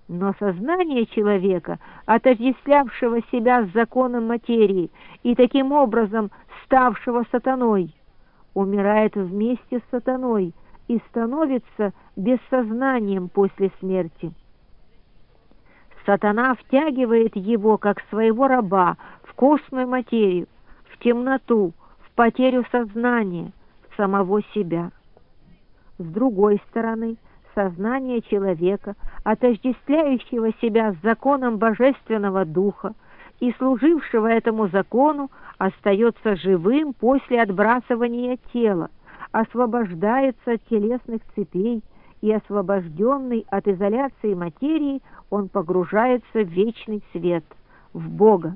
Но сознание человека, отождествлявшего себя с законом материи и таким образом ставшего сатаной, умирает вместе с сатаной и становится бессознанием после смерти. Сатана втягивает его, как своего раба, в косную материю, в темноту, в потерю сознания, в самого себя. С другой стороны, сознание человека, отождествляющего себя с законом Божественного Духа и служившего этому закону, остается живым после отбрасывания тела, освобождается от телесных цепей, и, освобожденный от изоляции материи, он погружается в вечный свет, в Бога.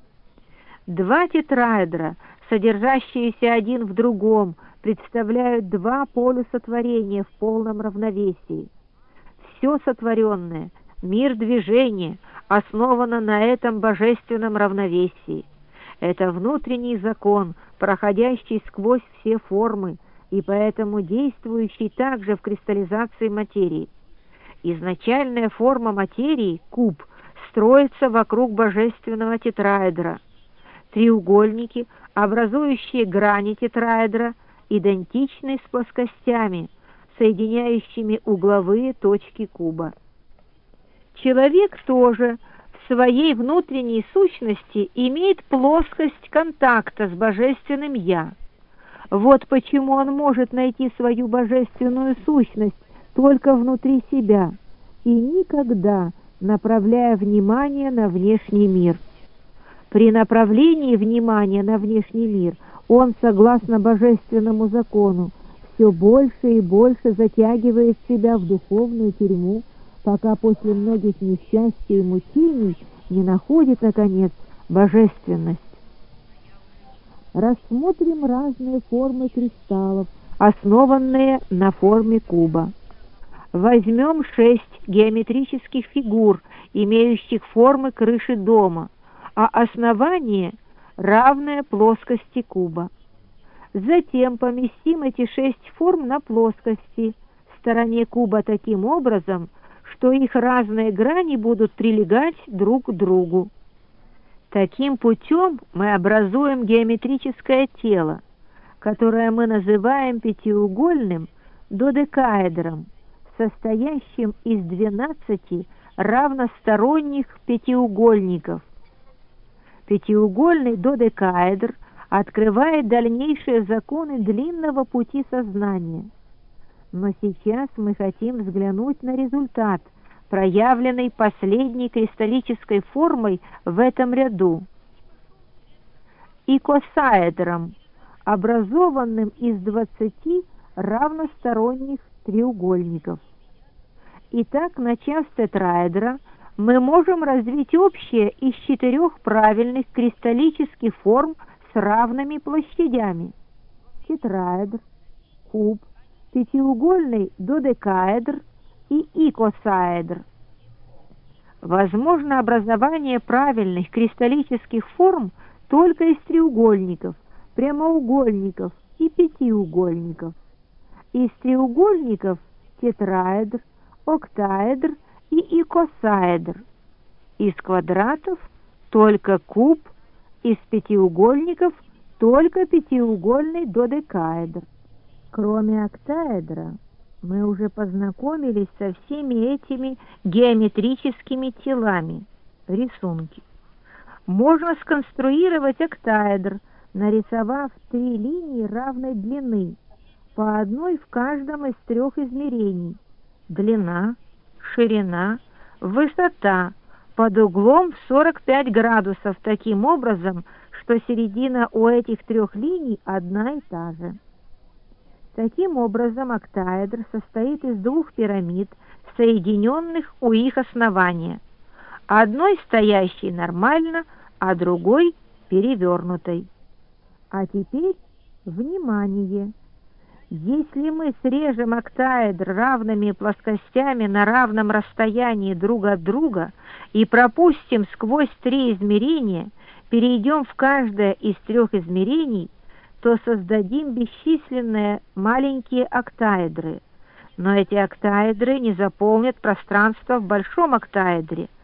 Два тетраэдра, содержащиеся один в другом, представляют два полюса творения в полном равновесии. Все сотворенное, мир движения, основано на этом божественном равновесии. Это внутренний закон, проходящий сквозь все формы, и поэтому действующий также в кристаллизации материи. Изначальная форма материи, куб, строится вокруг божественного тетраэдра. Треугольники, образующие грани тетраэдра, идентичны с плоскостями, соединяющими угловые точки куба. Человек тоже в своей внутренней сущности имеет плоскость контакта с божественным «Я». Вот почему он может найти свою божественную сущность только внутри себя и никогда направляя внимание на внешний мир. При направлении внимания на внешний мир он, согласно божественному закону, все больше и больше затягивает себя в духовную тюрьму, пока после многих несчастий и мучений не находит, наконец, божественность. Рассмотрим разные формы кристаллов, основанные на форме куба. Возьмем 6 геометрических фигур, имеющих формы крыши дома, а основание равное плоскости куба. Затем поместим эти 6 форм на плоскости в стороне куба таким образом, что их разные грани будут прилегать друг к другу. Таким путем мы образуем геометрическое тело, которое мы называем пятиугольным додекаэдром, состоящим из 12 равносторонних пятиугольников. Пятиугольный додекаэдр открывает дальнейшие законы длинного пути сознания. Но сейчас мы хотим взглянуть на результат, проявленный последней кристаллической формой в этом ряду, икосаэдром, образованным из 20 равносторонних треугольников. Итак, начав с тетраэдра, мы можем развить общее из 4 правильных кристаллических форм с равными площадями: тетраэдр, куб, пятиугольный додекаэдр и икосаэдр. Возможно образование правильных кристаллических форм только из треугольников, прямоугольников и пятиугольников. Из треугольников тетраэдр, октаэдр и икосаэдр. Из квадратов только куб, из пятиугольников только пятиугольный додекаэдр. Кроме октаэдра, мы уже познакомились со всеми этими геометрическими телами, рисунки. Можно сконструировать октаэдр, нарисовав 3 линии равной длины, по одной в каждом из 3 измерений: длина, ширина, высота, под углом в 45 градусов, таким образом, что середина у этих 3 линий одна и та же. Таким образом, октаэдр состоит из 2 пирамид, соединенных у их основания, одной стоящей нормально, а другой перевернутой. А теперь внимание! Если мы срежем октаэдр равными плоскостями на равном расстоянии друг от друга и пропустим сквозь 3 измерения, перейдем в каждое из 3 измерений, то создадим бесчисленные маленькие октаэдры, Но эти октаэдры не заполнят пространство в большом октаэдре.